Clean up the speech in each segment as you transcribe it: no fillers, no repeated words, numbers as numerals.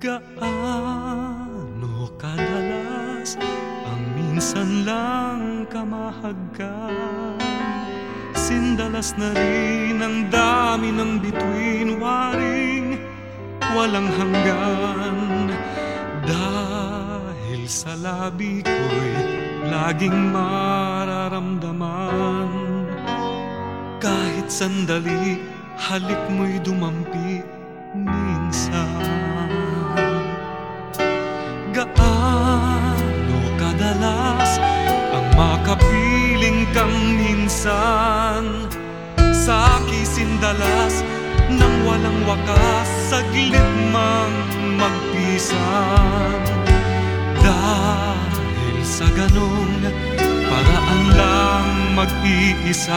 Gaano kadalas ang minsan lang kamahagkan? Sindalas na rin ang dami ng bituin, waring walang hanggan. Dahil sa labi ko'y laging mararamdaman. Kahit sandali, halik mo'y dumampi minsan. Gaano kadalas ang makapiling kang minsan? Sa kisindalas nang walang wakas, saglit mang magpisan. Dahil sa ganong paraan lang mag-iisa,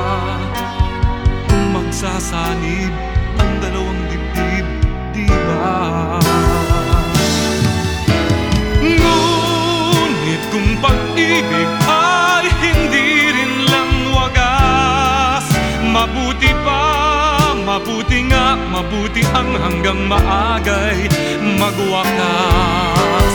magsasanib ang dalawang dibdib, di ba? Ngunit kung pag-ibig ay hindi rin lang wagas, mabuti nga, mabuti ang hanggang maagay magwakas.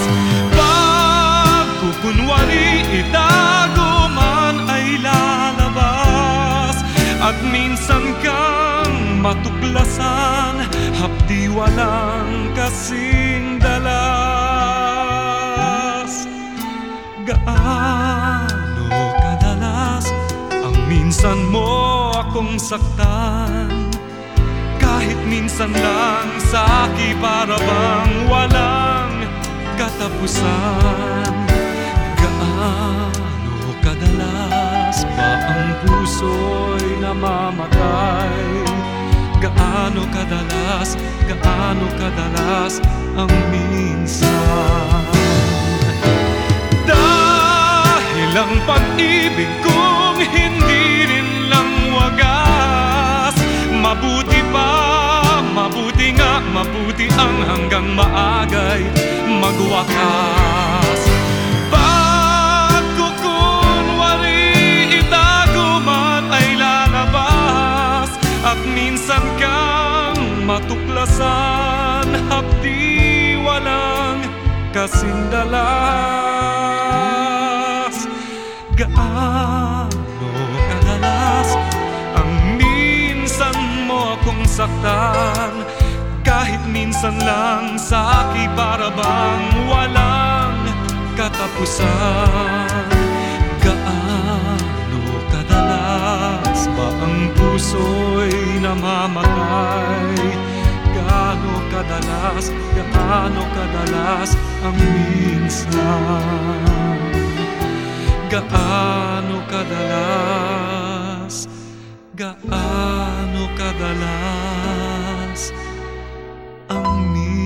Pagkukunwari itago man ay lalabas, at minsan kang matuklasan, hapdi walang kasing dalas. Gaano kadalas ang minsan mo akong saktan? Kahit minsan lang sa'ki para bang walang katapusan. Gaano kadalas ba ang puso'y namamatay? Gaano kadalas ang minsan? Dahil ang pag-ibig kong hindi rin lang wagas, mabuti nga, mabuti ang hanggang maagay magwakas. Pagkukunwari itago man ay lalabas, at minsan kang matuklasan, hapdi walang kasing dalas. Gaano kadalas ang minsan mo akong saktan? Kahit minsan lang sa'ki para bang walang katapusan. Gaano kadalas ba ang puso'y namamatay? Gaano kadalas ang minsan? Gaano kadalas ang minsan?